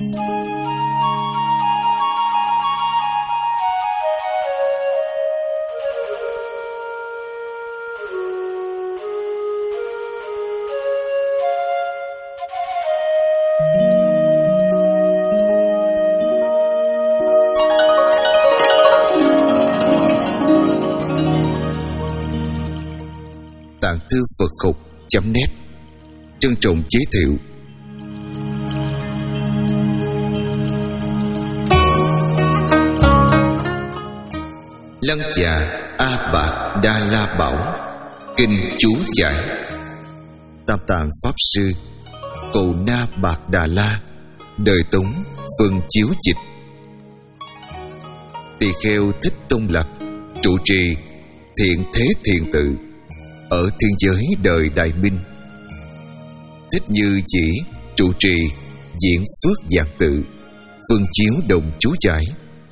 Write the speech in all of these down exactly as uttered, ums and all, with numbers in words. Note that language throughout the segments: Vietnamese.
Tạng thư Phật học chấm net trân trọng giới thiệu Lăng Già A Bạc Đa La Bảo Kinh chú giải. Tam Tạng Pháp Sư Cầu Na Bạc Đà La đời Tống phân chiếu dịch. Tỳ kheo Thích Tông Lạc trụ trì Thiện Thế Thiền Tự ở thiên giới đời Đại Minh. Thích Như Chỉ trụ trì Diễn Phước Giảng Tự phân chiếu đồng chú giải.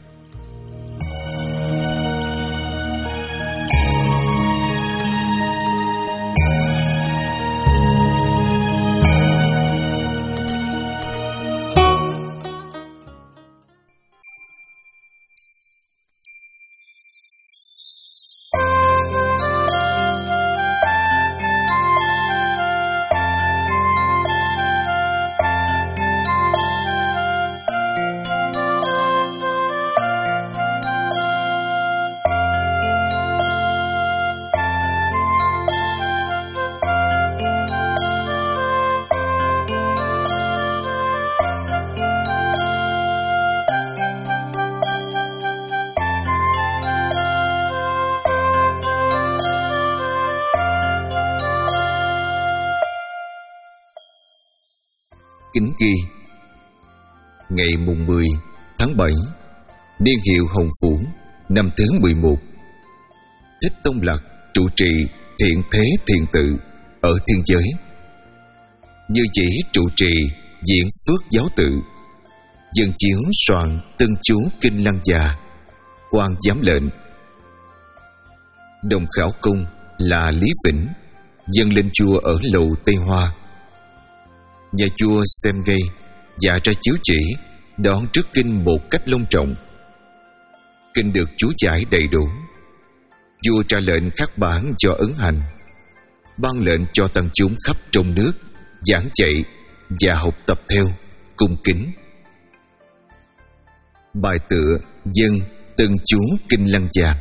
Kính ghi ngày mùng mười tháng bảy niên hiệu Hồng Phủ năm thứ mười một, Thích Tông Lạc trụ trì Thiện Thế Thiền Tự ở thiên giới. Như Chỉ trụ trì Diễn Phước Giáo Tự dân chiếu soạn tân chú Kinh Lăng Già. Quan giám lệnh Đồng khảo công là Lý Vĩnh dâng lên chùa ở lầu Tây Hoa. Nhà chùa xem gây dạ ra chiếu chỉ đón trước kinh một cách long trọng. Kinh được chú giải đầy đủ. Vua ra lệnh khắc bản cho ấn hành, ban lệnh cho tăng chúng khắp trong nước giảng dạy và học tập theo cung kính. Bài tựa dân tân chú Kinh Lăng Già.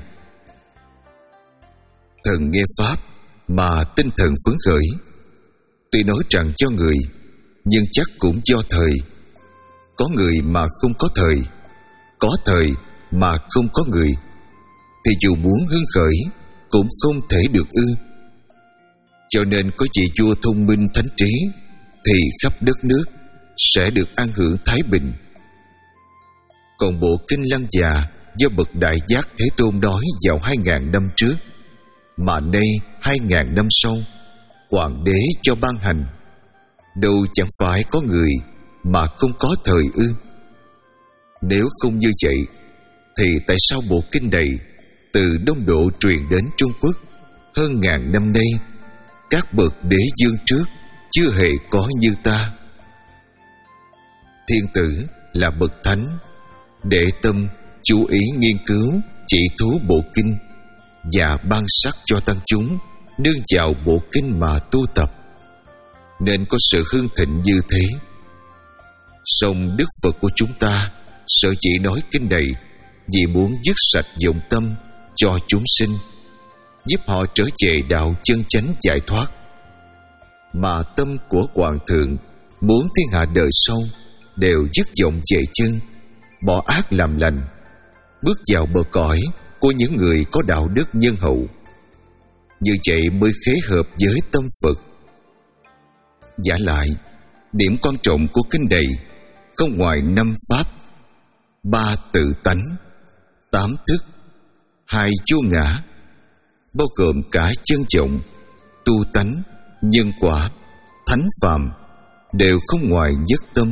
Thần nghe pháp mà tinh thần phấn khởi, tuy nói rằng cho người, nhưng chắc cũng do thời. Có người mà không có thời, có thời mà không có người, thì dù muốn hưng khởi cũng không thể được ư. Cho nên có vị vua thông minh thánh trí, thì khắp đất nước sẽ được an hưởng thái bình. Còn bộ Kinh Lăng Già do bậc Đại Giác Thế Tôn nói vào hai ngàn năm trước, mà nay hai ngàn năm sau Hoàng đế cho ban hành, đâu chẳng phải có người mà không có thời ư. Nếu không như vậy, thì tại sao bộ kinh này từ Đông Độ truyền đến Trung Quốc hơn ngàn năm nay, các bậc đế dương trước chưa hề có như ta? Thiên tử là bậc thánh, để tâm chú ý nghiên cứu chỉ thú bộ kinh và ban sắc cho tăng chúng nương vào bộ kinh mà tu tập, nên có sự hưng thịnh như thế. Song Đức Phật của chúng ta sở chỉ nói kinh này vì muốn dứt sạch vọng tâm cho chúng sinh, giúp họ trở về đạo chân chánh giải thoát. Mà tâm của Hoàng thượng muốn thiên hạ đời sau đều dứt vọng về chân, bỏ ác làm lành, bước vào bờ cõi của những người có đạo đức nhân hậu. Như vậy mới khế hợp với tâm Phật. Giả lại, điểm quan trọng của kinh này không ngoài năm pháp: ba tự tánh, tám thức, hai vô ngã, bao gồm cả chân vọng, tu tánh, nhân quả, thánh phàm, đều không ngoài nhất tâm.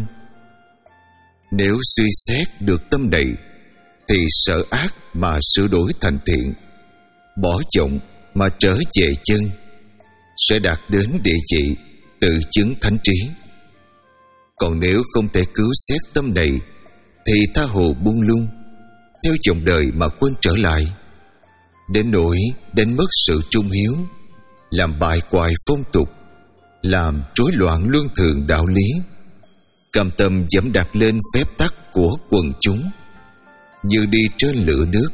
Nếu suy xét được tâm này, thì sợ ác mà sửa đổi thành thiện, bỏ vọng mà trở về chân, sẽ đạt đến địa vị tự chứng thánh trí. Còn nếu không thể cứu xét tâm này thì tha hồ buông lung, theo dòng đời mà quên trở lại, đến nỗi đánh mất sự trung hiếu, làm bại hoại phong tục, làm rối loạn luân thường đạo lý, cam tâm dẫm đạp lên phép tắc của quần chúng, như đi trên lửa nước.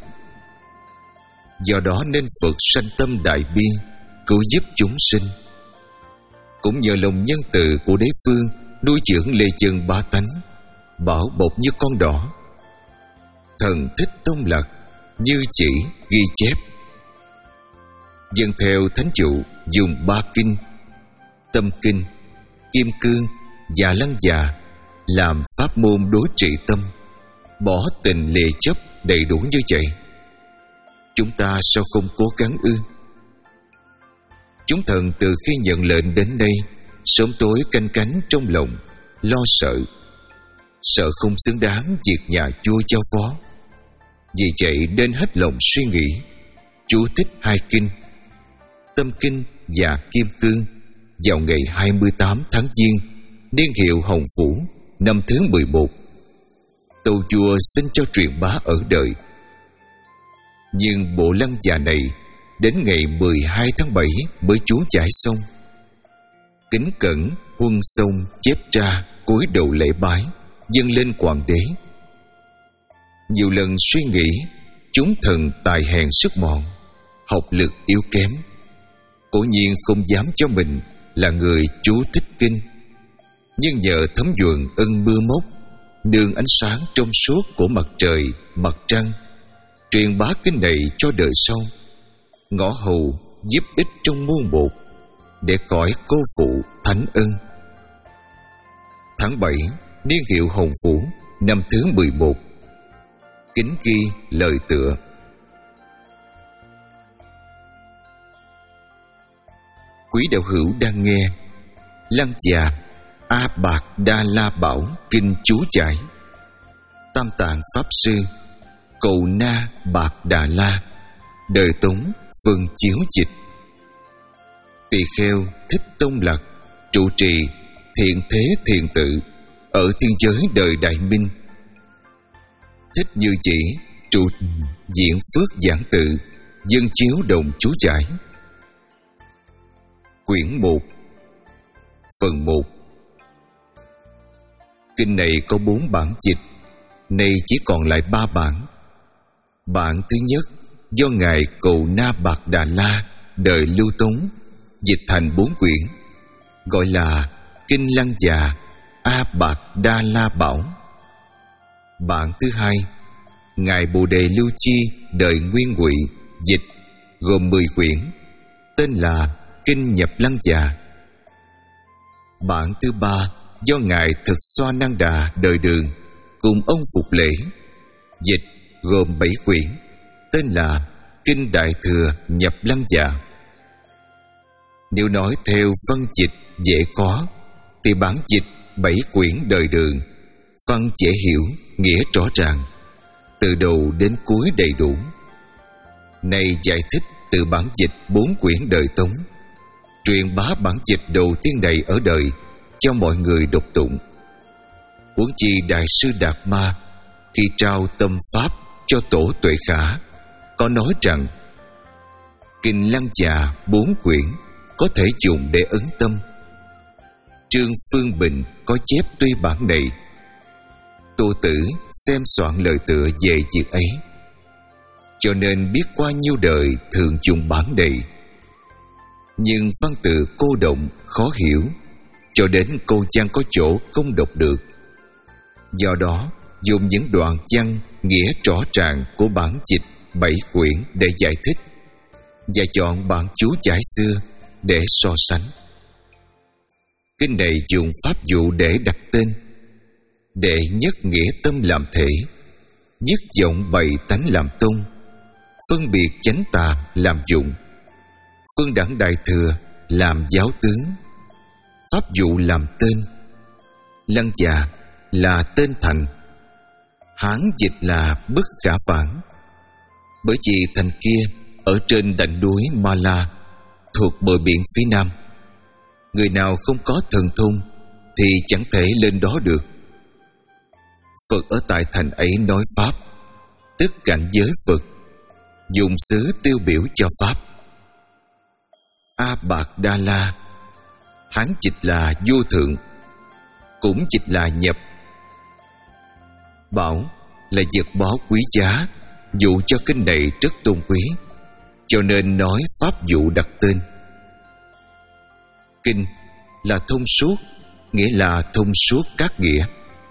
Do đó nên Phật sanh tâm đại bi, cứu giúp chúng sinh. Cũng nhờ lòng nhân từ của đế phương nuôi dưỡng lê chân ba tánh, bảo bọc như con đỏ. Thần Thích Tông Lạc như chỉ ghi chép: dân theo thánh dụ dùng ba kinh, Tâm Kinh, Kim Cương và Lăng Già làm pháp môn đối trị tâm, bỏ tình lệ chấp đầy đủ như vậy. Chúng ta sao không cố gắng ư? Chúng thần từ khi nhận lệnh đến đây, sớm tối canh cánh trong lòng, lo sợ, sợ không xứng đáng việc nhà vua giao phó. Vì vậy nên hết lòng suy nghĩ, chú thích hai kinh, Tâm Kinh và Kim Cương, vào ngày hai mươi tám tháng Giêng, niên hiệu Hồng Vũ, năm thứ mười một. Tâu vua xin cho truyền bá ở đời. Nhưng bộ Lăng Già này đến ngày mười hai tháng bảy mới chú giải xong. Kính cẩn huân xong chép ra, cúi đầu lễ bái, dâng lên hoàng đế. Nhiều lần suy nghĩ, chúng thần tài hèn sức mọn, học lực yếu kém, cố nhiên không dám cho mình là người chú thích kinh. Nhưng nhờ thấm nhuần ân mưa móc, nương ánh sáng trong suốt của mặt trời, mặt trăng, truyền bá kinh này cho đời sau, ngõ hầu giúp ích trong muôn một, để khỏi cô phụ thánh ân. Tháng bảy, niên hiệu Hồng Vũ, năm thứ mười một. Kính ghi lời tựa: quý đạo hữu đang nghe Lăng Già A Bạc Đa La Bảo kinh chú giải, Tam Tạng Pháp Sư Cầu Na Bạc Đà La, đời Tống phân chiếu dịch. Tỳ kheo Thích Tông Lạc trụ trì Thiện Thế Thiền Tự ở thiên giới đời Đại Minh. Thích Như Chỉ trụ diện Phước Giảng Tự, dân chiếu đồng chú giải. Quyển một. Phần một. Kinh này có bốn bản dịch, nay chỉ còn lại ba bản. Bản thứ nhất do Ngài Cầu Na Bạc Đà La đời Lưu Tống dịch thành bốn quyển, gọi là Kinh Lăng Già A Bạc Đa La Bảo. Bản thứ hai, Ngài Bồ Đề Lưu Chi đời Nguyên Ngụy dịch, gồm mười quyển, tên là Kinh Nhập Lăng Già. Bản thứ ba do Ngài Thực Xoa Năng Đà đời Đường cùng ông Phục Lễ dịch, gồm bảy quyển, tên là Kinh Đại Thừa Nhập Lăng Già. Nếu nói theo văn dịch dễ có, thì bản dịch bảy quyển đời Đường văn dễ hiểu, nghĩa rõ ràng, từ đầu đến cuối đầy đủ. Này giải thích từ bản dịch bốn quyển đời Tống, truyền bá bản dịch đầu tiên này ở đời cho mọi người đọc tụng. Huống chi Đại sư Đạt Ma khi trao tâm pháp cho tổ Tuệ Khả có nói rằng Kinh Lăng Già bốn quyển có thể dùng để ấn tâm. Trương Phương Bình có chép tuy bản này. Tô Tử xem soạn lời tựa về việc ấy, cho nên biết qua nhiêu đời thường dùng bản này. Nhưng văn tự cô động khó hiểu, cho đến câu văn có chỗ không đọc được. Do đó dùng những đoạn văn nghĩa rõ ràng của bản dịch bảy quyển để giải thích, và chọn bản chú giải xưa để so sánh. Kinh này dùng pháp dụ để đặt tên, đệ nhất nghĩa tâm làm thể, nhất vọng bày tánh làm tôn, phân biệt chánh tà làm dụng, phương đẳng đại thừa làm giáo tướng, pháp dụ làm tên. Lăng Già là tên thành, Hán dịch là bất khả phản, bởi vì thành kia ở trên đỉnh núi Ma La thuộc bờ biển phía nam. Người nào không có thần thông thì chẳng thể lên đó được. Phật ở tại thành ấy nói Pháp, tức cảnh giới Phật, dùng xứ tiêu biểu cho Pháp. A Bạc Đa La, Hán dịch là vô thượng, cũng dịch là nhập. Bảo là vật báu quý giá, dụ cho kinh này rất tôn quý, cho nên nói Pháp dụ đặt tên. Kinh là thông suốt, nghĩa là thông suốt các nghĩa.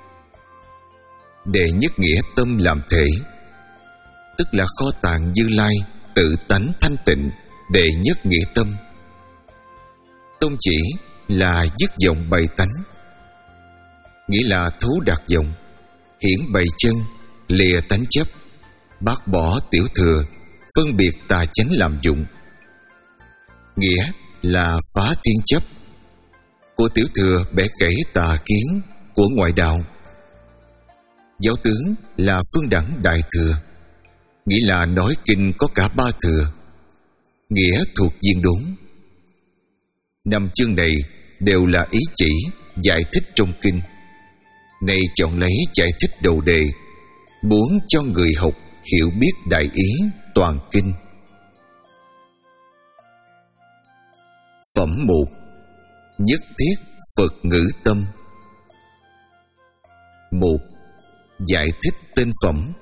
Đệ nhất nghĩa tâm làm thể, tức là kho tàng Như Lai tự tánh thanh tịnh. Đệ nhất nghĩa tâm, tôn chỉ là dứt vọng bày tánh, nghĩa là thú đạt vọng, hiển bày chân, lìa tánh chấp, bác bỏ tiểu thừa, phân biệt tà chánh làm dụng. Nghĩa là phá thiên chấp, của tiểu thừa bẻ gãy tà kiến của ngoại đạo. Giáo tướng là phương đẳng đại thừa, nghĩa là nói kinh có cả ba thừa, nghĩa thuộc viên đốn. Năm chương này đều là ý chỉ giải thích trong kinh. Này chọn lấy giải thích đầu đề, muốn cho người học hiểu biết đại ý toàn kinh. Phẩm một. Nhất thiết Phật ngữ tâm. Một. Giải thích tên phẩm.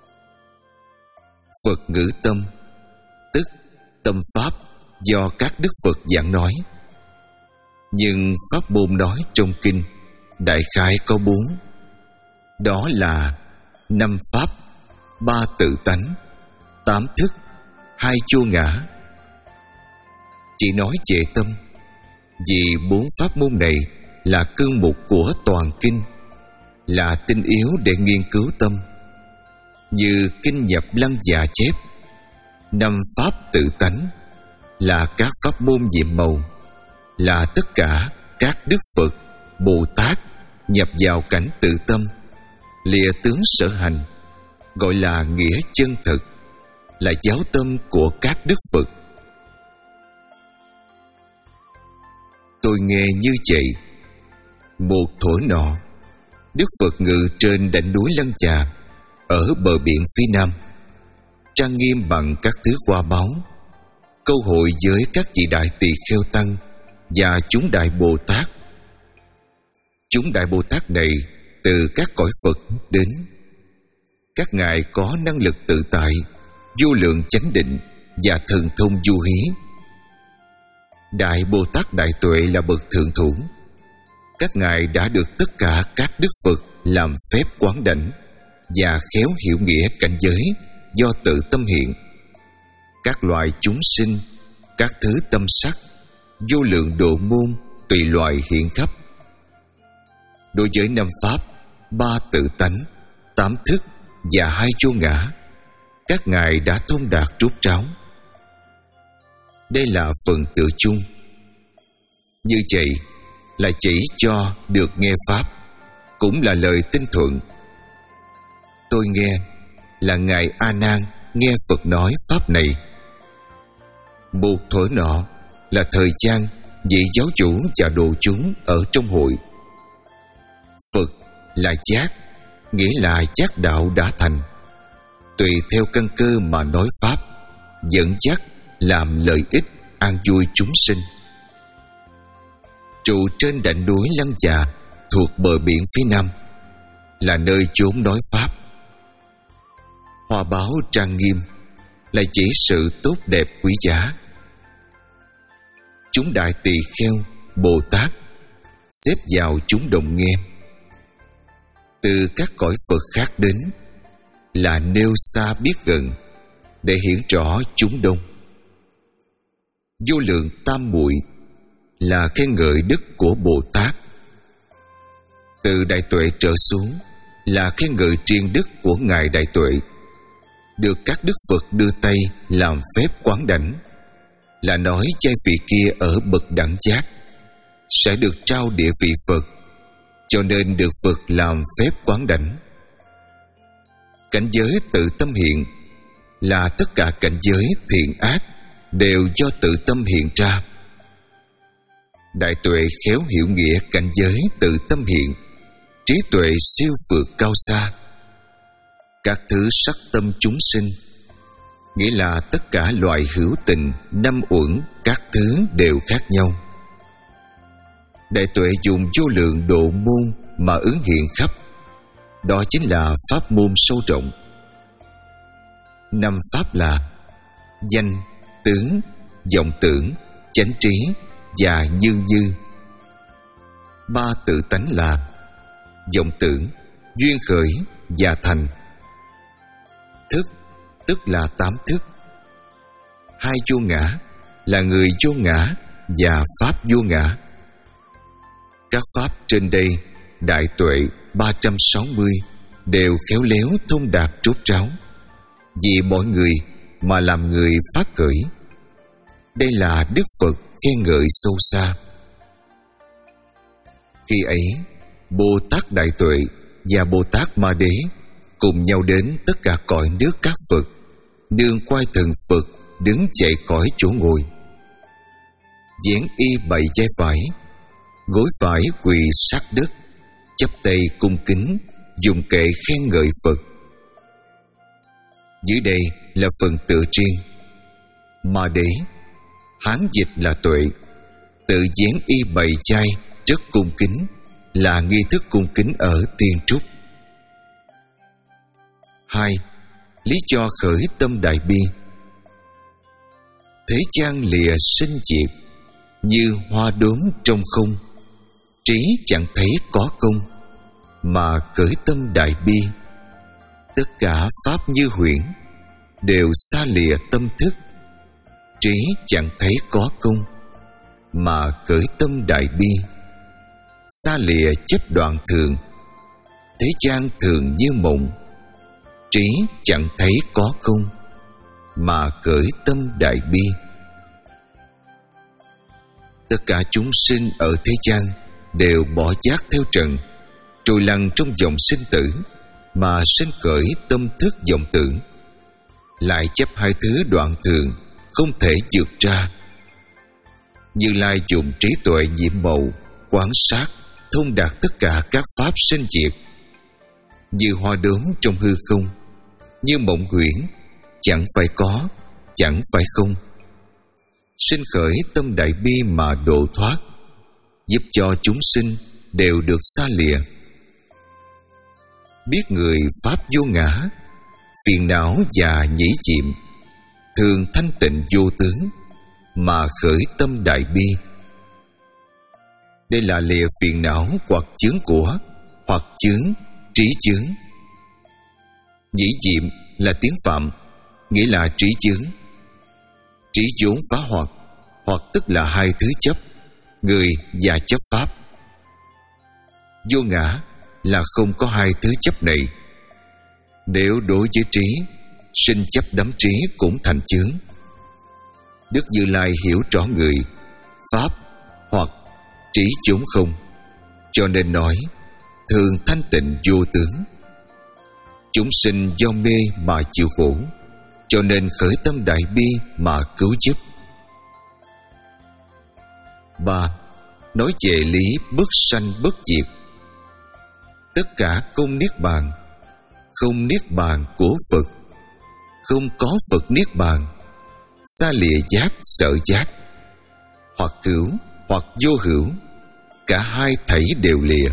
Phật ngữ tâm, tức tâm pháp do các đức Phật giảng nói. Nhưng pháp môn nói trong kinh đại khái có bốn. Đó là năm pháp, ba tự tánh, tám thức, hai vô ngã. Chỉ nói về tâm, vì bốn pháp môn này là cương mục của toàn kinh, là tinh yếu để nghiên cứu tâm. Như kinh nhập lăng già chép, năm pháp tự tánh là các pháp môn nhiệm màu, là tất cả các đức Phật, Bồ Tát nhập vào cảnh tự tâm, lìa tướng sở hành, gọi là nghĩa chân thực, là giáo tâm của các đức Phật. Tôi nghe như vậy. Một thuở nọ, Đức Phật ngự trên đỉnh núi Lăng Già ở bờ biển phía nam, trang nghiêm bằng các thứ hoa báu, câu hội với các vị đại tỳ kheo tăng và chúng đại Bồ Tát. Chúng đại Bồ Tát này từ các cõi Phật đến. Các ngài có năng lực tự tại, vô lượng chánh định và thần thông du hí. Đại Bồ Tát Đại Tuệ là bậc thượng thủ. Các ngài đã được tất cả các đức Phật làm phép quán đảnh và khéo hiểu nghĩa cảnh giới do tự tâm hiện. Các loại chúng sinh, các thứ tâm sắc, vô lượng độ môn tùy loại hiện khắp. Đối với năm pháp, ba tự tánh, tám thức và hai vô ngã, các ngài đã thông đạt rốt ráo. Đây là phần tự chung. Như vậy là chỉ cho được nghe pháp, cũng là lời tinh thuận. Tôi nghe là ngài A Nan nghe Phật nói pháp này. Một thuở nọ là thời gian vị giáo chủ và đồ chúng ở trong hội. Phật là giác, nghĩa là giác đạo đã thành, tùy theo căn cơ mà nói pháp, dẫn dắt làm lợi ích an vui chúng sinh. Trụ trên đỉnh núi Lăng Già thuộc bờ biển phía nam, là nơi chốn nói pháp. Hoa báo trang nghiêm là chỉ sự tốt đẹp quý giá. Chúng đại tỳ kheo, Bồ Tát xếp vào chúng đồng nghe. Từ các cõi Phật khác đến, là nêu xa biết gần, để hiển rõ chúng đông. Vô lượng tam muội là khen ngợi đức của Bồ Tát. Từ Đại Tuệ trở xuống là khen ngợi triền đức của ngài Đại Tuệ, được các đức Phật đưa tay làm phép quán đảnh, là nói giai vị kia ở bậc đẳng giác sẽ được trao địa vị Phật, cho nên được Phật làm phép quán đảnh. Cảnh giới tự tâm hiện là tất cả cảnh giới thiện ác đều do tự tâm hiện ra. Đại tuệ khéo hiểu nghĩa cảnh giới tự tâm hiện, trí tuệ siêu vượt cao xa. Các thứ sắc tâm chúng sinh, nghĩa là tất cả loại hữu tình, năm uẩn, các thứ đều khác nhau. Đại tuệ dùng vô lượng độ môn mà ứng hiện khắp, đó chính là pháp môn sâu rộng. Năm pháp là danh, tướng, vọng tưởng, chánh trí và như như. Ba tự tánh là vọng tưởng, duyên khởi và thành. Thức tức là tám thức. Hai vô ngã là người vô ngã và pháp vô ngã. Các pháp trên đây, đại tuệ ba trăm sáu mươi đều khéo léo thông đạt rốt ráo, vì mọi người mà làm người phát khởi. Đây là Đức Phật khen ngợi sâu xa. Khi ấy, Bồ Tát Đại Tuệ và Bồ Tát Ma Đế cùng nhau đến tất cả cõi nước các Phật, nương quay thần Phật đứng chạy khỏi chỗ ngồi, dán y bày vai phải, gối phải quỳ sát đất, chắp tay cung kính, dùng kệ khen ngợi Phật. Dưới đây là phần tự riêng. Ma Đế, Hán dịch là Tuệ, tự dán y bày chai rất cung kính, là nghi thức cung kính ở Tiên Trúc. Hai. Lý do khởi tâm đại bi. Thế gian lìa sinh diệt, như hoa đốm trong không, trí chẳng thấy có công, mà khởi tâm đại bi. Tất cả pháp như huyễn, đều xa lìa tâm thức, trí chẳng thấy có công, mà khởi tâm đại bi. Xa lìa chấp đoạn thường, thế gian thường như mộng, trí chẳng thấy có công, mà khởi tâm đại bi. Tất cả chúng sinh ở thế gian đều bỏ giác theo trần, trôi lăn trong dòng sinh tử, mà sinh khởi tâm thức vọng tưởng, lại chấp hai thứ đoạn thường không thể vượt ra. Như Lai dùng trí tuệ nhiệm màu quán sát, thông đạt tất cả các pháp sinh diệt, như hoa đốm trong hư không, như mộng huyễn, chẳng phải có, chẳng phải không. Sinh khởi tâm đại bi mà độ thoát, giúp cho chúng sinh đều được xa lìa. Biết người pháp vô ngã, phiền não và nhĩ chiệm, thường thanh tịnh vô tướng, mà khởi tâm đại bi. Đây là lìa phiền não hoặc chướng của, hoặc chướng, trí chướng. Nhĩ diệm là tiếng Phạm, nghĩa là trí chướng. Trí vốn phá hoặc, hoặc tức là hai thứ chấp, người và chấp pháp. Vô ngã là không có hai thứ chấp này. Nếu đối với trí, sinh chấp đắm trí cũng thành chướng. Đức Như Lai hiểu rõ người, pháp hoặc trí vốn không, cho nên nói thường thanh tịnh vô tướng. Chúng sinh do mê mà chịu khổ, cho nên khởi tâm đại bi mà cứu giúp. Ba. Nói về lý bất sanh bất diệt. Tất cả công niết bàn, không niết bàn của Phật, không có Phật niết bàn, xa lìa giác sở giác, hoặc hữu hoặc vô hữu, cả hai thảy đều lìa.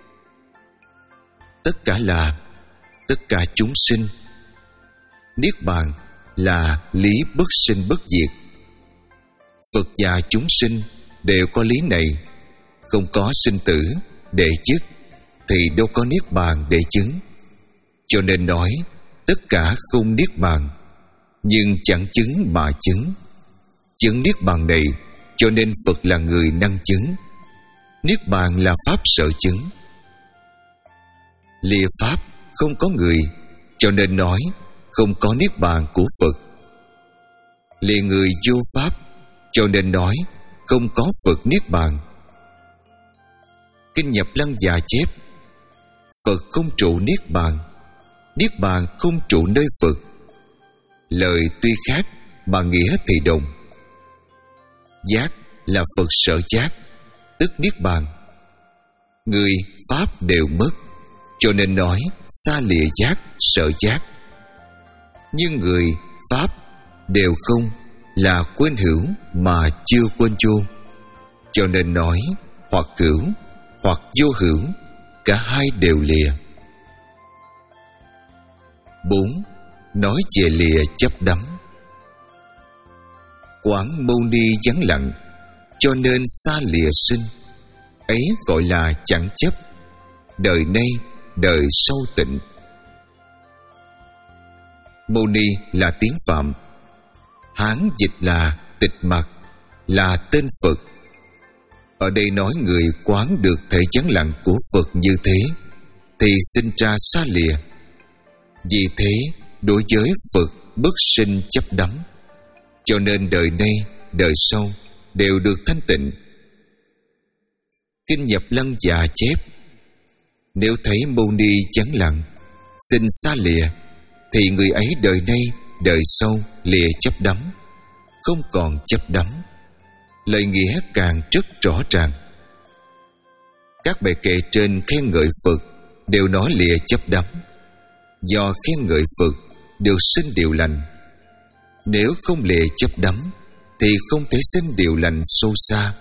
Tất cả là tất cả chúng sinh. Niết bàn là lý bất sinh bất diệt. Phật và chúng sinh đều có lý này. Không có sinh tử để dứt thì đâu có niết bàn để chứng. Cho nên nói tất cả không niết bàn, nhưng chẳng chứng mà chứng. Chứng niết bàn này, cho nên Phật là người năng chứng. Niết bàn là pháp sở chứng. Lìa pháp không có người, cho nên nói không có niết bàn của Phật. Lìa người vô pháp, cho nên nói không có Phật niết bàn. Kinh Nhập Lăng Già chép: Phật không trụ niết bàn, niết bàn không trụ nơi Phật. Lời tuy khác mà nghĩa thì đồng. Giác là Phật sở giác, tức niết bàn. Người pháp đều mất, cho nên nói xa lìa giác, sợ giác. Nhưng người pháp đều không, là quên hữu mà chưa quên vô, cho nên nói hoặc hữu hoặc vô hữu, cả hai đều lìa. Bốn. Nói về lìa chấp đắm. Quán Mâu Ni vắng lặng, cho nên xa lìa sinh, ấy gọi là chẳng chấp, đời nay đời sau tịnh. Mâu Ni là tiếng Phạm, Hán dịch là tịch mặc, là tên Phật. Ở đây nói người quán được thể vắng lặng của Phật như thế thì sinh ra xa lìa. Vì thế đối với Phật bất sinh chấp đắm, cho nên đời nay đời sau đều được thanh tịnh. Kinh Nhập Lăng Già chép: nếu thấy Mâu Ni vắng lặng, sinh xa lìa, thì người ấy đời nay đời sau lìa chấp đắm, không còn chấp đắm. Lời nghĩa càng rất rõ ràng. Các bài kệ trên khen ngợi Phật đều nói lìa chấp đắm. Do khen ngợi Phật đều sinh điều lành. Nếu không lìa chấp đắm thì không thể sinh điều lành sâu xa.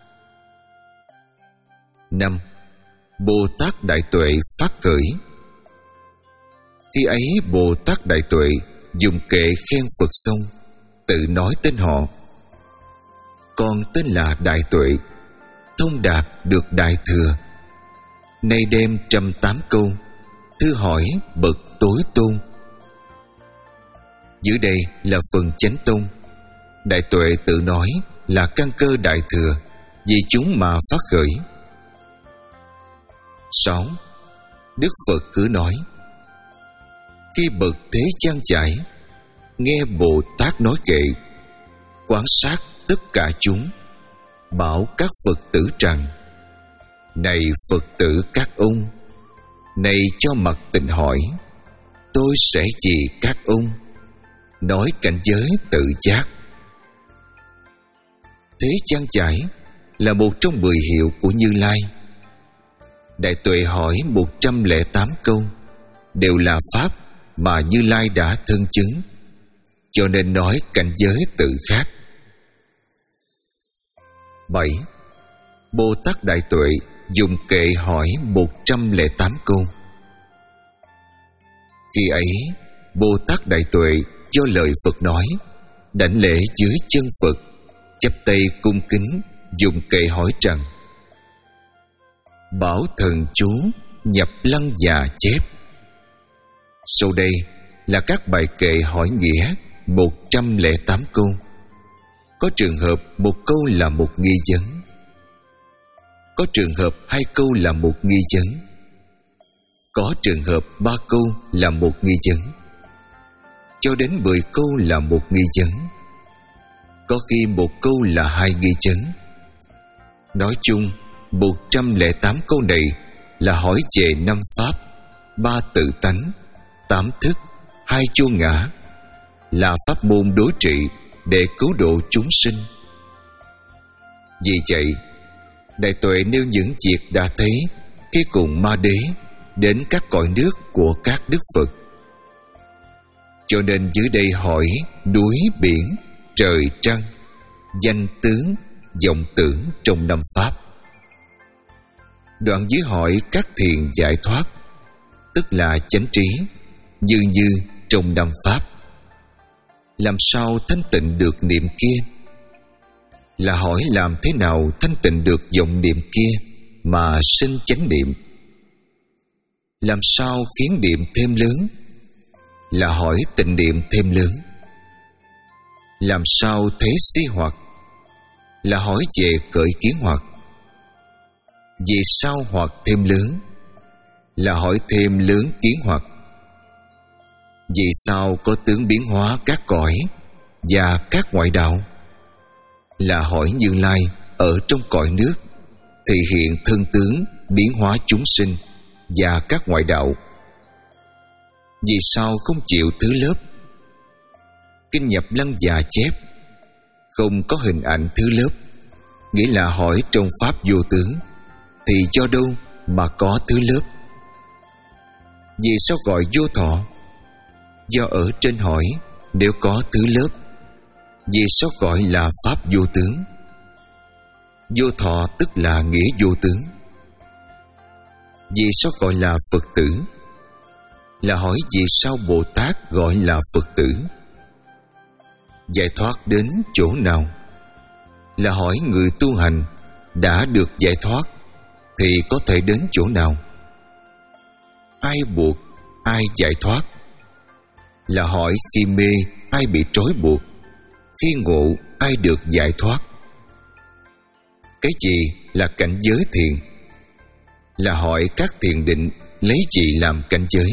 Năm. Bồ Tát Đại Tuệ phát khởi. Khi ấy Bồ Tát Đại Tuệ dùng kệ khen Phật xong, tự nói tên họ: con tên là Đại Tuệ, thông đạt được Đại Thừa. Nay đem trăm tám câu thư hỏi bậc tối tôn. Dưới đây là phần chánh tôn. Đại Tuệ tự nói là căn cơ Đại Thừa, vì chúng mà phát khởi. Sáu. Đức Phật cứ nói: khi bậc thế gian trải, nghe Bồ Tát nói kệ, quan sát tất cả chúng, bảo các Phật tử rằng: này Phật tử các ông, này cho mặt tình hỏi, tôi sẽ vì các ông nói cảnh giới tự giác. Thế gian trải là một trong mười hiệu của Như Lai. Đại Tuệ hỏi một trăm lẻ tám câu, đều là pháp mà Như Lai đã thân chứng, cho nên nói cảnh giới tự khác. Bảy. Bồ Tát Đại Tuệ dùng kệ hỏi một trăm lẻ tám câu. Khi ấy Bồ Tát Đại Tuệ cho lời Phật nói, đảnh lễ dưới chân Phật, chắp tay cung kính, dùng kệ hỏi rằng: bảo thần chú Nhập Lăng Già chép. Sau đây là các bài kệ hỏi nghĩa một trăm lẻ tám câu. Có trường hợp một câu là một nghi vấn, có trường hợp hai câu là một nghi vấn, có trường hợp ba câu là một nghi vấn, cho đến mười câu là một nghi vấn, có khi một câu là hai nghi vấn. Nói chung một trăm lẻ tám câu này là hỏi về năm pháp, ba tự tánh, tám thức, hai vô ngã, là pháp môn đối trị để cứu độ chúng sinh. Vì vậy Đại Tuệ nêu những việc đã thấy khi cùng Ma Đế đến các cõi nước của các đức Phật. Cho nên dưới đây hỏi núi biển, trời trăng, danh tướng, vọng tưởng trong năm pháp. Đoạn dưới hỏi các thiền giải thoát, tức là chánh trí, như như trong năm pháp. Làm sao thanh tịnh được niệm kia? Là hỏi làm thế nào thanh tịnh được vọng niệm kia mà sinh chánh niệm? Làm sao khiến niệm thêm lớn? Là hỏi tịnh niệm thêm lớn. Làm sao thấy si hoặc? Là hỏi về cởi kiến hoặc. Vì sao hoặc thêm lớn? Là hỏi thêm lớn kiến hoặc. Vì sao có tướng biến hóa các cõi và các ngoại đạo? Là hỏi Như Lai ở trong cõi nước thì hiện thân tướng biến hóa chúng sinh và các ngoại đạo. Vì sao không chịu thứ lớp? Kinh Nhập Lăng Già chép: không có hình ảnh thứ lớp, nghĩa là hỏi trong pháp vô tướng, thì do đâu mà có thứ lớp? Vì sao gọi vô thọ? Do ở trên hỏi nếu có thứ lớp. Vì sao gọi là pháp vô tướng? Vô thọ tức là nghĩa vô tướng. Vì sao gọi là Phật tử? Là hỏi vì sao Bồ Tát gọi là Phật tử? Giải thoát đến chỗ nào? Là hỏi người tu hành đã được giải thoát thì có thể đến chỗ nào? Ai buộc, ai giải thoát? Là hỏi khi mê ai bị trói buộc, khi ngộ ai được giải thoát? Cái gì là cảnh giới thiền? Là hỏi các thiền định lấy gì làm cảnh giới?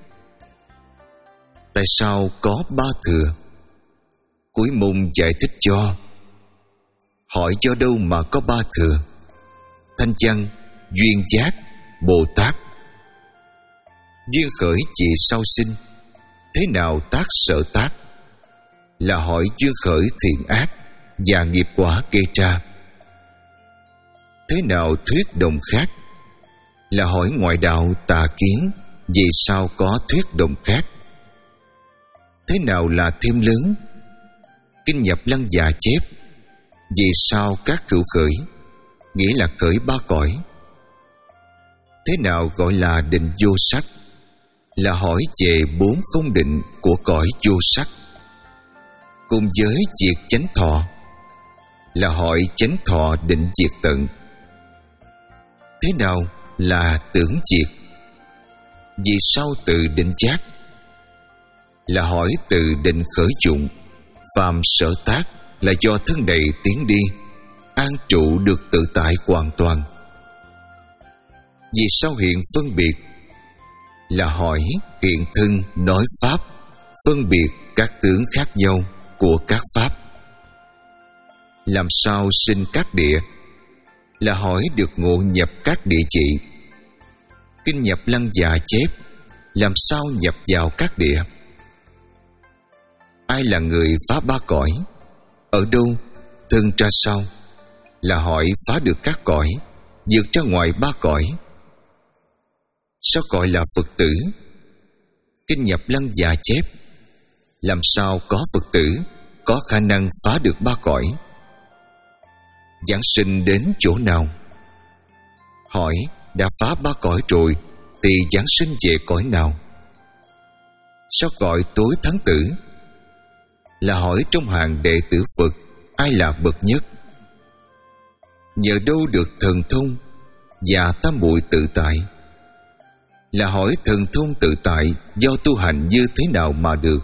Tại sao có ba thừa? Cuối môn giải thích cho. Hỏi do đâu mà có ba thừa? Thanh văn, duyên giác, Bồ Tát. Duyên khởi chỉ sau sinh, thế nào tác sở tác? Là hỏi duyên khởi thiện ác và nghiệp quả gây ra. Thế nào thuyết đồng khác? Là hỏi ngoại đạo tà kiến vì sao có thuyết đồng khác? Thế nào là thêm lớn? Kinh Nhập Lăng Già chép vì sao các cửu khởi, nghĩa là khởi ba cõi. Thế nào gọi là định vô sắc? Là hỏi về bốn không định của cõi vô sắc. Cùng với diệt chánh thọ, là hỏi chánh thọ định diệt tận. Thế nào là tưởng diệt? Vì sao từ định giác? Là hỏi từ định khởi dụng. Phàm sở tác là do thân này tiến đi, an trụ được tự tại hoàn toàn. Vì sao hiện phân biệt? Là hỏi hiện thân nói pháp, phân biệt các tướng khác nhau của các pháp. Làm sao sinh các địa? Là hỏi được ngộ nhập các địa chỉ. Kinh Nhập Lăng Già chép làm sao nhập vào các địa? Ai là người phá ba cõi? Ở đâu? Thân ra sao? Là hỏi phá được các cõi, vượt ra ngoài ba cõi. Sao gọi là Phật tử? Kinh Nhập Lăng Già chép làm sao có Phật tử có khả năng phá được ba cõi? Giảng sinh đến chỗ nào? Hỏi đã phá ba cõi rồi thì giảng sinh về cõi nào? Sao gọi tối thắng tử? Là hỏi trong hàng đệ tử Phật ai là bậc nhất? Nhờ đâu được thần thông và tam muội tự tại? Là hỏi thần thông tự tại do tu hành như thế nào mà được?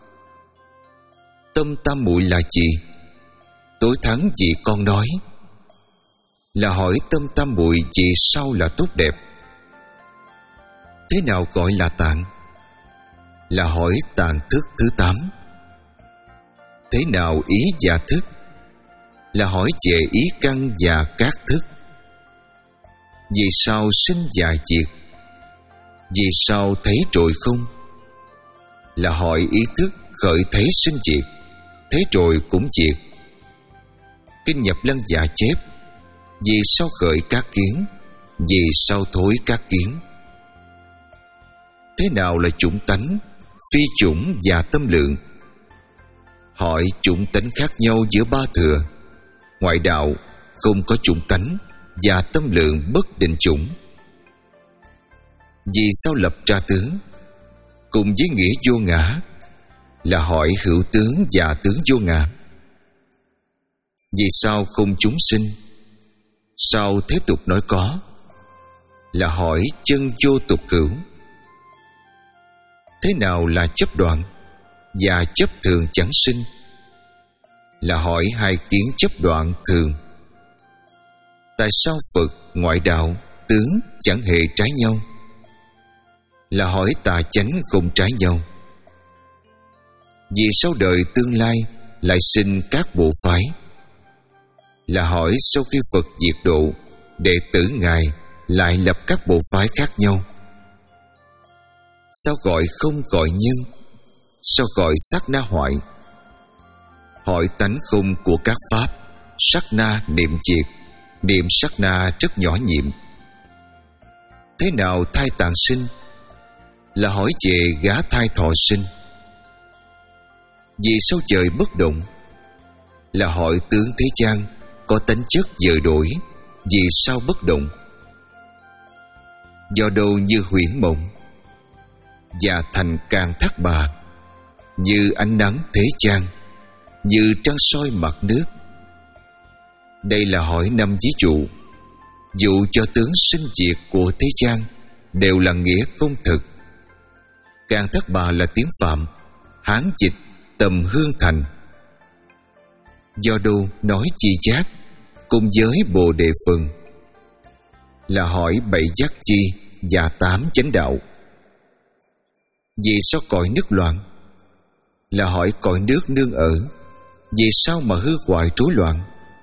Tâm tam muội là gì? Tối thắng gì con nói? Là hỏi tâm tam muội vì sao là tốt đẹp? Thế nào gọi là tạng? Là hỏi tạng thức thứ tám. Thế nào ý và thức? Là hỏi về ý căn và các thức. Vì sao sinh và diệt? Vì sao thấy rồi không? Là hỏi ý thức khởi thấy sinh diệt, thấy rồi cũng diệt. Kinh Nhập Lăng Già chép vì sao khởi các kiến? Vì sao thối các kiến? Thế nào là chủng tánh, phi chủng và tâm lượng? Hỏi chủng tánh khác nhau giữa ba thừa. Ngoại đạo không có chủng tánh và tâm lượng bất định chủng. Vì sao lập ra tướng? Cùng với nghĩa vô ngã. Là hỏi hữu tướng và tướng vô ngã. Vì sao không chúng sinh? Sao thế tục nói có? Là hỏi chân vô tục hữu. Thế nào là chấp đoạn và chấp thường chẳng sinh? Là hỏi hai kiến chấp đoạn thường. Tại sao Phật, ngoại đạo, tướng chẳng hề trái nhau? Là hỏi tà chánh không trái nhau. Vì sao đời tương lai lại sinh các bộ phái? Là hỏi sau khi Phật diệt độ, đệ tử Ngài lại lập các bộ phái khác nhau. Sao gọi không gọi nhân? Sao gọi sát na hoại? Hỏi tánh không của các pháp sát na niệm diệt, niệm sát na rất nhỏ nhiệm. Thế nào thai tạng sinh? Là hỏi về gá thai thọ sinh. Vì sao trời bất động? Là hỏi tướng thế gian có tánh chất dời đổi, vì sao bất động? Do đâu như huyễn mộng, và thành càng thác bà, như ánh nắng thế gian, như trăng soi mặt nước. Đây là hỏi năm ví dụ, dụ cho tướng sinh diệt của thế gian đều là nghĩa không thực. Càng thác bà là tiếng Phạm, Hán dịch tầm hương thành. Do đâu nói chi giác cùng với Bồ Đề phần? Là hỏi bảy giác chi và tám chánh đạo. Vì sao cõi nước loạn? Là hỏi cõi nước nương ở, vì sao mà hư hoại rối loạn?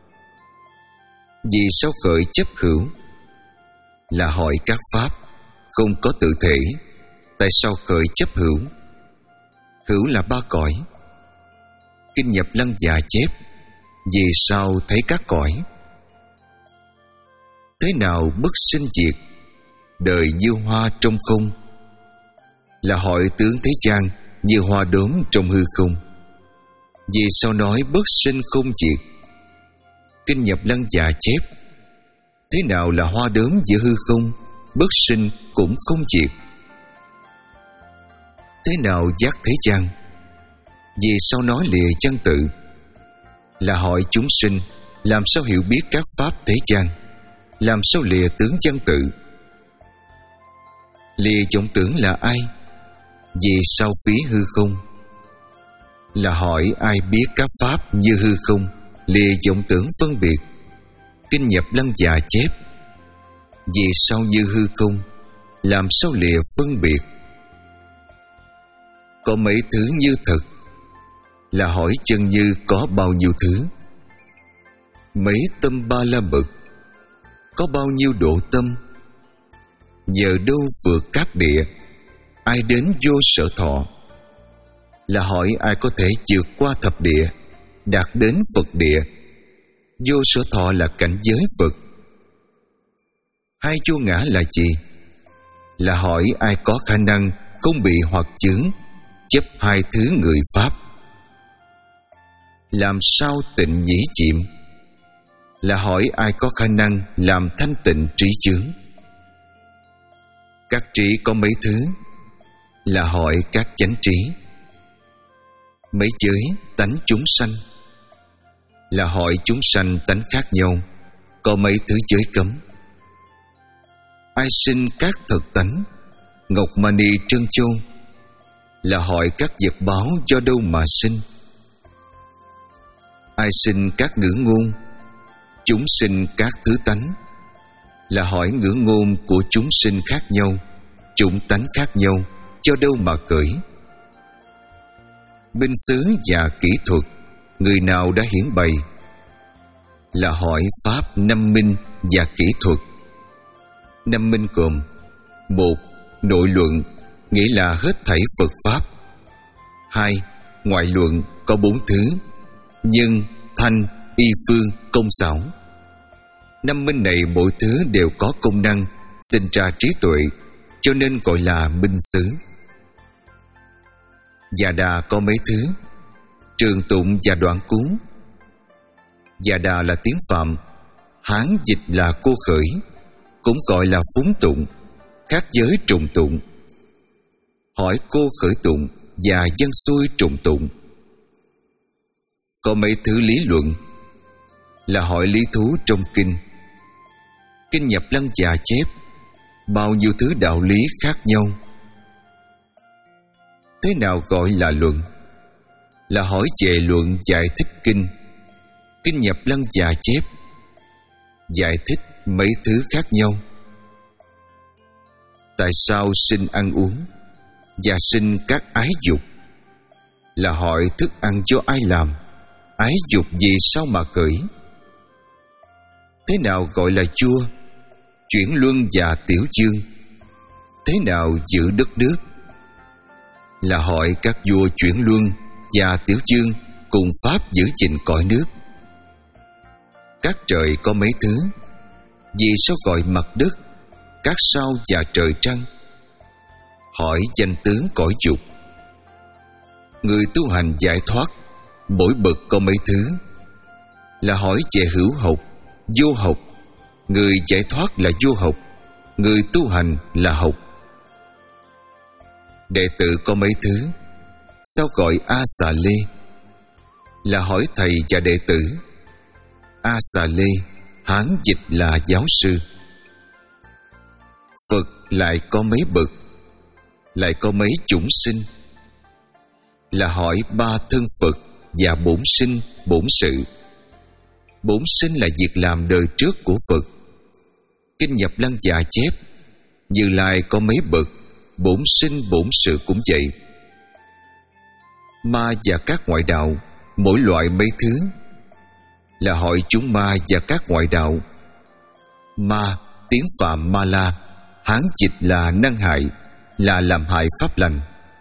Vì sao khởi chấp hữu? Là hỏi các pháp không có tự thể, tại sao khởi chấp hữu? Hữu là ba cõi. Kinh Nhập Lăng Già chép, vì sao thấy các cõi? Thế nào bất sinh diệt, đời như hoa trong không? Là hỏi tướng thế gian như hoa đốm trong hư không. Vì sao nói bất sinh không diệt? Kinh Nhập Lăng Già chép, thế nào là hoa đốm giữa hư không, bất sinh cũng không diệt? Thế nào giác thế gian? Vì sao nói lìa chân tự? Là hỏi chúng sinh làm sao hiểu biết các pháp thế gian, làm sao lìa tướng chân tự? Lìa vọng tưởng là ai? Vì sao phí hư không? Là hỏi ai biết các pháp như hư không, lìa vọng tưởng phân biệt. Kinh Nhập Lăng Già chép, vì sao như hư không, làm sao lìa phân biệt? Có mấy thứ như thật? Là hỏi chân như có bao nhiêu thứ? Mấy tâm ba la mật, có bao nhiêu độ tâm? Nhờ đâu vượt các địa, ai đến vô sở thọ? Là hỏi ai có thể vượt qua thập địa, đạt đến Phật địa? Vô sở thọ là cảnh giới Phật. Hai vô ngã là gì? Là hỏi ai có khả năng không bị hoặc chướng, chấp hai thứ người Pháp? Làm sao tịnh nhĩ chiệm? Là hỏi ai có khả năng làm thanh tịnh trí chướng? Các trí có mấy thứ? Là hỏi các chánh trí. Mấy giới tánh chúng sanh? Là hỏi chúng sanh tánh khác nhau, có mấy thứ giới cấm? Ai sinh các thực tánh, ngọc mani trân châu? Là hỏi các vật báo do đâu mà sinh? Ai sinh các ngữ ngôn? Chúng sinh các thứ tánh. Là hỏi ngữ ngôn của chúng sinh khác nhau, chủng tánh khác nhau, do đâu mà khởi? Binh xứ và kỹ thuật, người nào đã hiển bày? Là hỏi pháp năm minh và kỹ thuật. Năm minh gồm: một, nội luận, nghĩa là hết thảy Phật pháp. Hai, ngoại luận có bốn thứ: nhân, thanh, y phương, công xảo. Năm minh này mỗi thứ đều có công năng, sinh ra trí tuệ, cho nên gọi là minh xứ. Già đà có mấy thứ: trường tụng và đoạn cú. Già đà là tiếng Phạm, Hán dịch là cô khởi, cũng gọi là phúng tụng, khác giới trùng tụng. Hỏi cô khởi tụng và dân xuôi trùng tụng. Có mấy thứ lý luận? Là hỏi lý thú trong kinh. Kinh Nhập Lăng Già chép, bao nhiêu thứ đạo lý khác nhau. Thế nào gọi là luận? Là hỏi về luận giải thích kinh. Kinh Nhập Lăng Già chép, giải thích mấy thứ khác nhau. Tại sao sinh ăn uống và sinh các ái dục? Là hỏi thức ăn do ai làm, ái dục vì sao mà khởi? Thế nào gọi là vua, chuyển luân và tiểu dương? Thế nào giữ đất nước? Là hỏi các vua chuyển luân và tiểu dương cùng pháp giữ gìn cõi nước. các trời có mấy thứ? Vì sao gọi mặt đất, các sao và trời trăng? Hỏi danh tướng cõi dục. Người tu hành giải thoát mỗi bậc có mấy thứ? Là hỏi về hữu học, vô học. Người giải thoát là vô học, người tu hành là học. Đệ tử có mấy thứ? Sao gọi A Xà Lê? Là hỏi thầy và đệ tử. A Xà Lê Hán dịch là giáo sư. Phật lại có mấy bậc? Lại có mấy chủng sinh? Là hỏi ba thân Phật và bổn sinh, bổn sự. Bổn sinh là việc làm đời trước của Phật. Kinh Nhập Lăng Dạ chép Như Lai có mấy bậc, bổn sinh bổn sự cũng vậy. Ma và các ngoại đạo mỗi loại mấy thứ? Là hỏi chúng ma và các ngoại đạo. Ma tiếng Phạm Ma La, Hán dịch là năng hại, là làm hại pháp lành.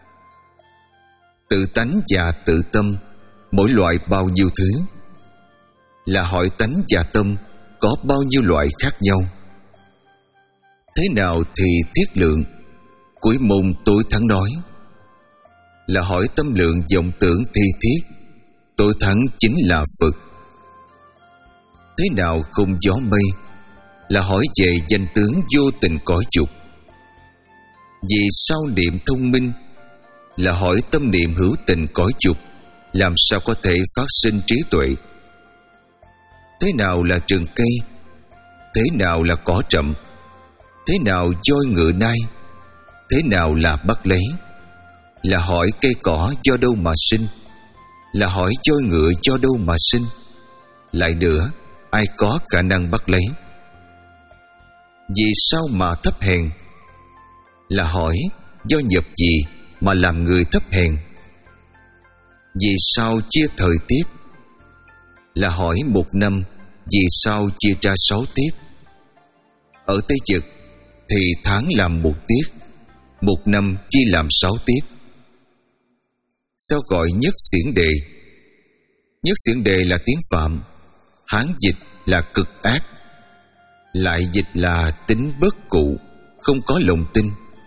Tự tánh và tự tâm mỗi loại bao nhiêu thứ? Là hỏi tánh và tâm có bao nhiêu loại khác nhau. Thế nào thì thiết lượng? Cuối môn tối thắng nói. Là hỏi tâm lượng vọng tưởng thi thiết, tối thắng chính là Phật. Thế nào không gió mây? Là hỏi về danh tướng vô tình cõi dục. Vì sao niệm thông minh? Là hỏi tâm niệm hữu tình cõi dục làm sao có thể phát sinh trí tuệ. Thế nào là rừng cây? Thế nào là cỏ trậm? Thế nào voi ngựa nai? Thế nào là bắt lấy? Là hỏi cây cỏ do đâu mà sinh? Là hỏi voi ngựa do đâu mà sinh? Lại nữa, ai có khả năng bắt lấy? Vì sao mà thấp hèn? Là hỏi do nhập gì mà làm người thấp hèn? Vì sao chia thời tiết? Là hỏi một năm vì sao chia ra sáu tiết? Ở Tây Vực thì tháng làm một tiết, một năm chia làm sáu tiết. Sao gọi nhất xiển đề? Nhất xiển đề là tiếng Phạm, Hán dịch là cực ác, lại dịch là tính bất cụ, không có lòng tin.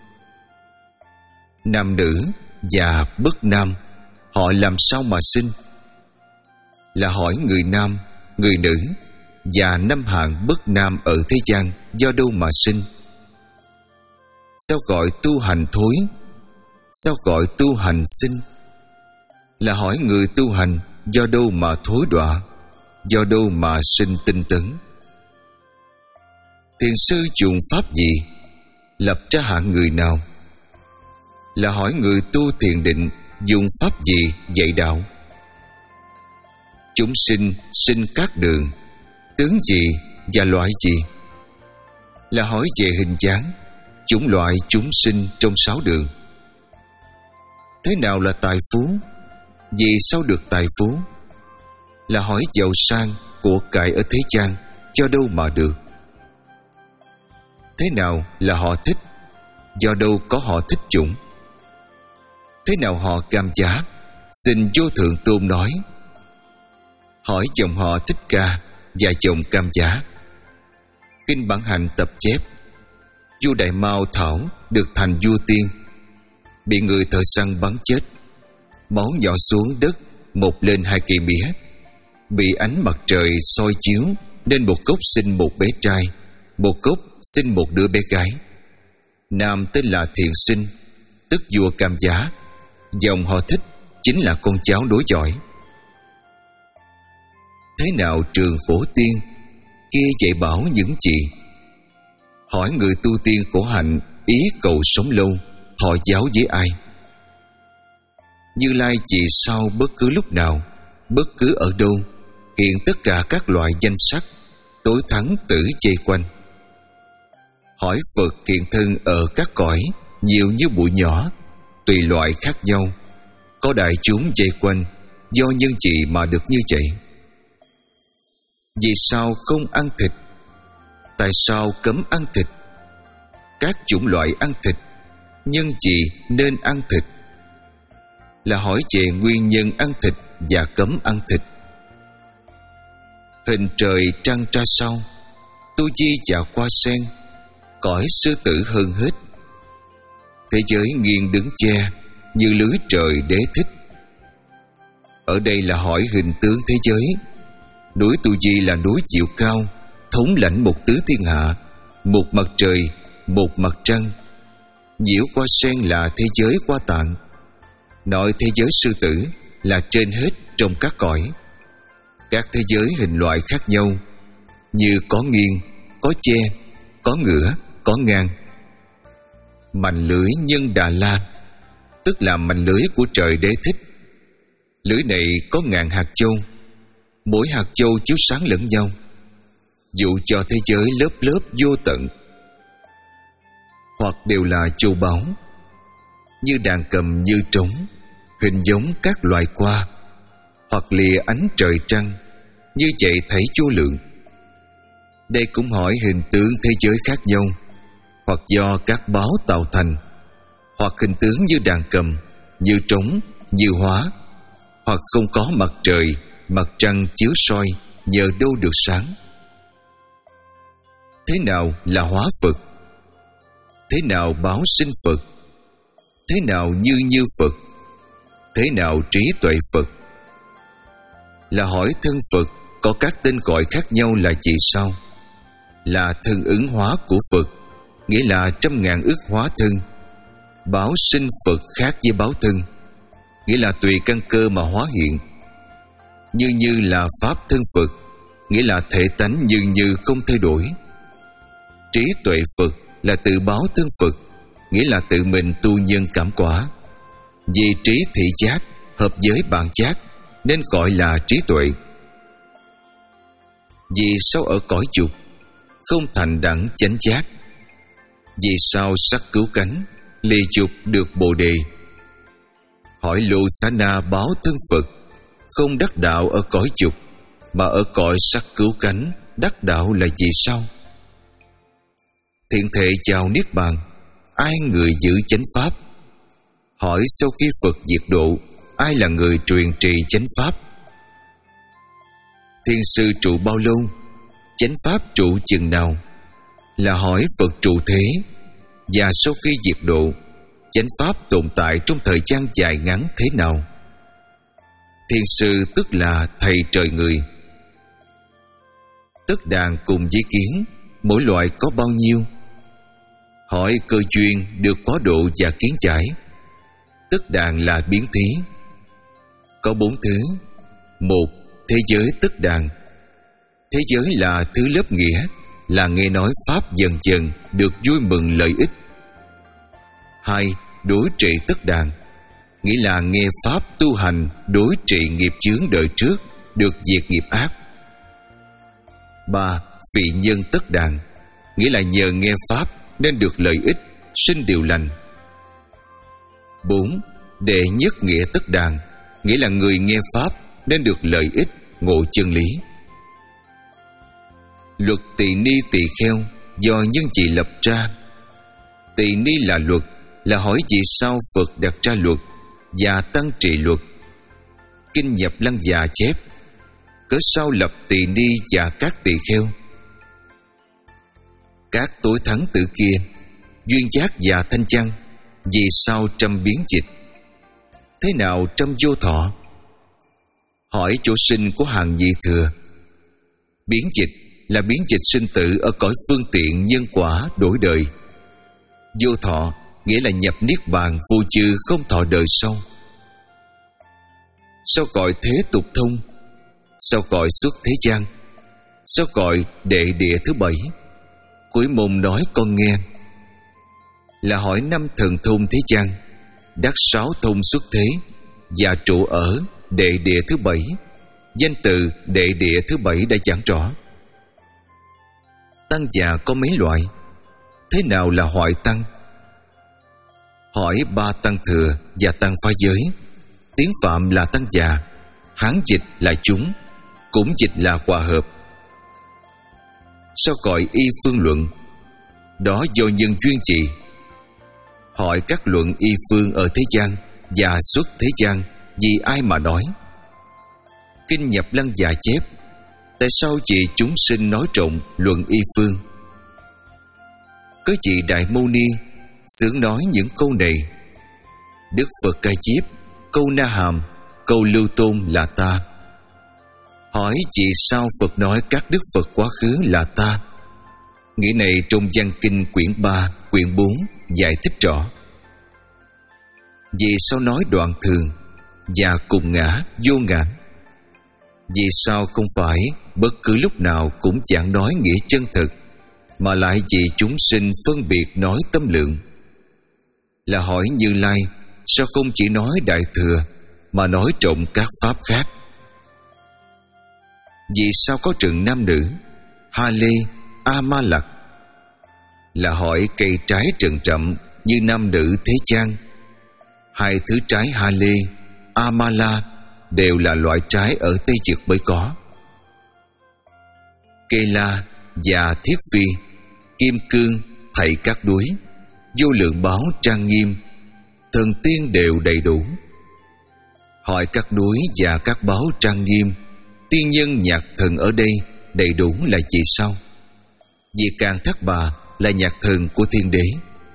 Nam nữ và bất nam, họ làm sao mà sinh? Là hỏi người nam, người nữ và năm hạng bất nam ở thế gian do đâu mà sinh? Sao gọi tu hành thối? Sao gọi tu hành sinh? Là hỏi người tu hành do đâu mà thối đọa, do đâu mà sinh tinh tấn? Thiền sư dùng pháp gì? Lập ra hạng người nào? Là hỏi người tu thiền định dùng pháp gì dạy đạo? Chúng sinh sinh các đường, tướng gì và loại gì? Là hỏi về hình dáng, chủng loại chúng sinh trong sáu đường. Thế nào là tài phú? Vì sao được tài phú? Là hỏi giàu sang của cải ở thế gian do đâu mà được? Thế nào là họ thích? Do đâu có họ thích chủng? Thế nào họ cam giá? Xin Vô Thượng Tôn nói. Hỏi dòng họ Thích Ca và dòng Cam Giá. Kinh Bản Hành tập chép vua Đại Mao Thảo được thành vua tiên, bị người thợ săn bắn chết, máu nhỏ xuống đất một lên hai cây mía, bị ánh mặt trời soi chiếu nên một gốc sinh một bé trai, một gốc sinh một đứa bé gái. Nam tên là Thiện Sinh, tức vua Cam Giá. Dòng họ Thích chính là con cháu nối dõi. Thế nào trường khổ tiên? Kia dạy bảo những gì? Hỏi người tu tiên khổ hạnh ý cầu sống lâu, thọ giáo với ai? Như Lai chỉ sao bất cứ lúc nào, bất cứ ở đâu, hiện tất cả các loại danh sắc, tối thắng tử dây quanh. Hỏi Phật hiện thân ở các cõi nhiều như bụi nhỏ, tùy loại khác nhau, có đại chúng dây quanh, do nhân gì mà được như vậy? Vì sao không ăn thịt? Tại sao cấm ăn thịt? Các chủng loại ăn thịt, nhân gì nên ăn thịt? Là hỏi về nguyên nhân ăn thịt và cấm ăn thịt. hình trời trăng tra sau, tu di và hoa sen, cõi sư tử hơn hết. Thế giới nghiêng đứng che như lưới trời đế thích. Ở đây là hỏi hình tướng thế giới. Núi Tu Di là núi chiều cao, thống lãnh một tứ thiên hạ, một mặt trời, một mặt trăng. Nhiễu Hoa Sen là thế giới Hoa Tạng. Nội thế giới sư tử là trên hết trong các cõi. Các thế giới hình loại khác nhau, như có nghiêng, có che, có ngửa, có ngang. Mành lưới Nhân Đà La, tức là mành lưới của trời đế thích. Lưới này có ngàn hạt châu, mỗi hạt châu chiếu sáng lẫn nhau, dụ cho thế giới lớp lớp vô tận. Hoặc đều là châu báu, như đàn cầm như trống, hình giống các loài hoa. Hoặc lìa ánh trời trăng, như vậy thấy vô lượng. Đây cũng hỏi hình tướng thế giới khác nhau, hoặc do các báo tạo thành, hoặc hình tướng như đàn cầm, như trống, như hóa, hoặc không có mặt trời, mặt trăng chiếu soi, nhờ đâu được sáng. Thế nào là hóa Phật? Thế nào báo sinh Phật? Thế nào như như Phật? Thế nào trí tuệ Phật? Là hỏi thân Phật có các tên gọi khác nhau là gì sao? Là thân ứng hóa của Phật, nghĩa là trăm ngàn ức hóa thân. Báo sinh Phật khác với báo thân, nghĩa là tùy căn cơ mà hóa hiện. Như như là pháp thân Phật, nghĩa là thể tánh như như không thay đổi. Trí tuệ Phật là tự báo thân Phật, nghĩa là tự mình tu nhân cảm quả. Vì trí thị giác hợp với bản giác nên gọi là trí tuệ. Vì sao ở cõi dục không thành đẳng chánh giác? Vì sao sắc cứu cánh lì dục được bồ đề? Hỏi Lô Xá Na báo thân Phật không đắc đạo ở cõi dục, mà ở cõi sắc cứu cánh đắc đạo là vì sao? Thiện thể chào niết bàn, ai người giữ chánh pháp? Hỏi sau khi Phật diệt độ, ai là người truyền trì chánh pháp? Thiên sư trụ bao lâu? Chánh pháp trụ chừng nào? Là hỏi Phật trụ thế. Và sau khi diệt độ, chánh pháp tồn tại trong thời gian dài ngắn thế nào? Thiên sư tức là thầy trời người. Tất đàn cùng với kiến, mỗi loại có bao nhiêu? Hỏi cơ duyên được có độ và kiến giải. Tất đàn là biến thí. Có bốn thứ. Một, thế giới tất đàn. Thế giới là thứ lớp nghĩa, là nghe nói pháp dần dần được vui mừng lợi ích. Hai, đối trị tất đàn, nghĩa là nghe pháp tu hành đối trị nghiệp chướng đời trước, được diệt nghiệp ác. Ba, vị nhân tất đàn, nghĩa là nhờ nghe pháp nên được lợi ích, sinh điều lành. Bốn, đệ nhất nghĩa tất đàn, nghĩa là người nghe pháp nên được lợi ích, ngộ chân lý. Luật tỳ ni tỳ kheo do nhân gì lập ra. Tỳ ni là luật, là hỏi vì sao Phật đặt ra luật và tăng trì luật. Kinh Nhập Lăng Già chép: cớ sao lập tỳ ni và các tỳ kheo? Các tối thắng tử kia, duyên giác và thanh chăng, vì sao trăm biến dịch? Thế nào trăm vô thọ? Hỏi chỗ sinh của hàng nhị thừa. Biến dịch là biến dịch sinh tử ở cõi phương tiện nhân quả đổi đời. Vô thọ nghĩa là nhập niết bàn vô chư không thọ đời sau. Sao gọi thế tục thông? Sao gọi xuất thế gian? Sao gọi đệ địa thứ bảy? Cuối môn nói con nghe. Là hỏi năm thần thông thế gian, đắc sáu thông xuất thế, và trụ ở đệ địa thứ bảy. Danh từ đệ địa thứ bảy đã giảng rõ. Tăng già có mấy loại? Thế nào là hoại tăng? Hỏi ba tăng thừa và tăng phá giới. Tiếng Phạm là tăng già, Hán dịch là chúng, cũng dịch là hòa hợp. Sao gọi y phương luận? Đó do nhân duyên gì? Hỏi các luận y phương ở thế gian và xuất thế gian, vì ai mà nói? Kinh Nhập Lăng Già chép: tại sao chị chúng sinh nói trộn luận y phương? Có chị Đại Mâu Ni xướng nói những câu này: Đức Phật Ca Diếp, câu Na Hàm, câu Lưu Tôn là ta. Hỏi chị sao Phật nói các Đức Phật quá khứ là ta? Nghĩa này trong Văn Kinh quyển ba, quyển bốn giải thích rõ. Vì sao nói đoạn thường và cùng ngã vô ngã? Vì sao không phải bất cứ lúc nào cũng chẳng nói nghĩa chân thực, mà lại vì chúng sinh phân biệt nói tâm lượng? Là hỏi Như Lai sao không chỉ nói Đại Thừa mà nói trộm các pháp khác? Vì sao có trừng nam nữ Ha Lê, A Ma Lặc? Là hỏi cây trái trần trậm như nam nữ thế gian. Hai thứ trái Ha Lê, A Ma La đều là loại trái ở Tây Dực mới có. Kê La và Thiết Phi, Kim Cương, thảy các đuối, vô lượng báo trang nghiêm, thần tiên đều đầy đủ. Hỏi các núi và các báo trang nghiêm, tiên nhân nhạc thần ở đây đầy đủ là vì sao? Vì Càng Thác Bà là nhạc thần của thiên đế.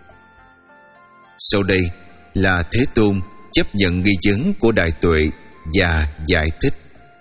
Sau đây là Thế Tôn chấp nhận nghi vấn của Đại Tuệ và giải thích.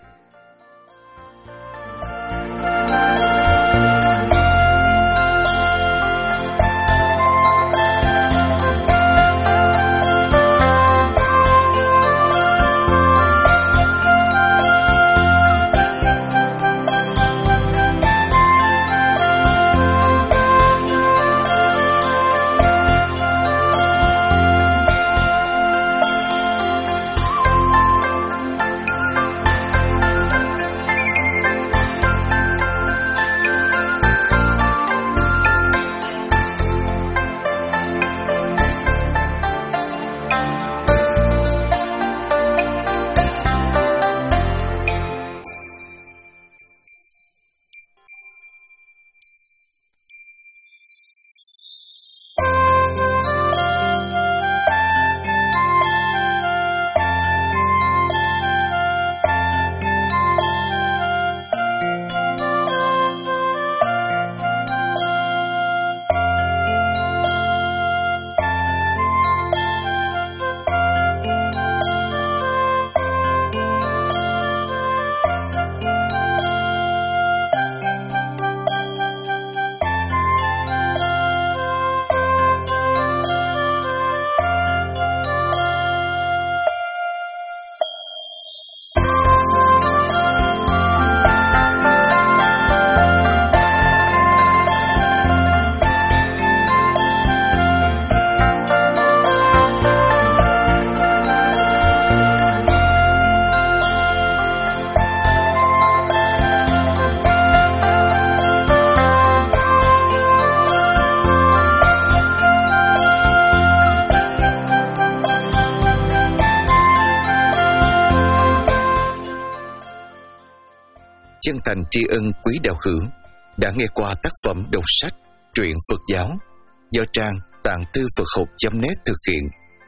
Chân thành tri ân quý đạo hữu đã nghe qua tác phẩm đọc sách truyện Phật giáo do trang tạng thư Phật học chấm net thực hiện.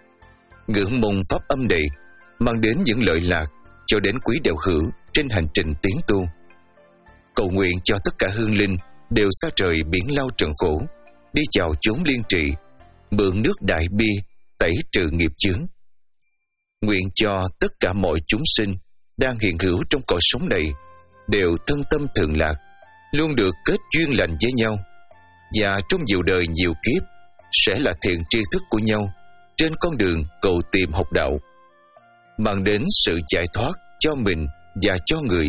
Ngưỡng mong pháp âm này mang đến những lợi lạc cho đến quý đạo hữu trên hành trình tiến tu. Cầu nguyện cho tất cả hương linh đều xa trời biển lao trần khổ, đi vào chốn liên trị, mượn nước đại bi tẩy trừ nghiệp chướng. Nguyện cho tất cả mọi chúng sinh đang hiện hữu trong cõi sống này đều thân tâm thường lạc, luôn được kết duyên lành với nhau, và trong nhiều đời nhiều kiếp sẽ là thiện tri thức của nhau trên con đường cầu tìm học đạo, mang đến sự giải thoát cho mình và cho người.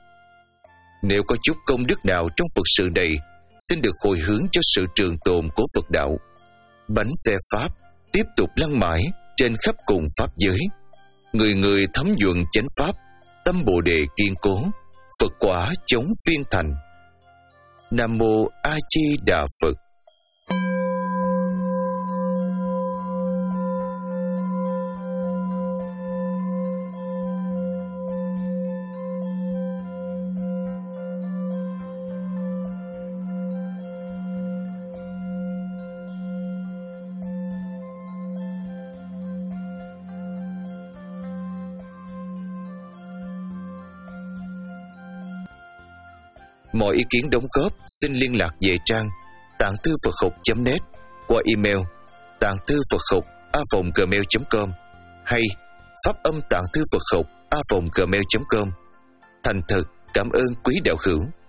Nếu có chút công đức nào trong Phật sự này, xin được hồi hướng cho sự trường tồn của Phật đạo. Bánh xe Pháp tiếp tục lăn mãi trên khắp cùng Pháp giới, người người thấm nhuần chánh Pháp, tâm Bồ Đề kiên cố, Phật quả chống phiên thành. Nam Mô A Di Đà Phật. Mọi ý kiến đóng góp xin liên lạc về trang tạng thư Phật học chấm net qua email tạng thư Phật học a vòng gmail chấm com hay pháp âm tạng thư Phật học a vòng gmail chấm com. Thành thật cảm ơn quý đạo hữu.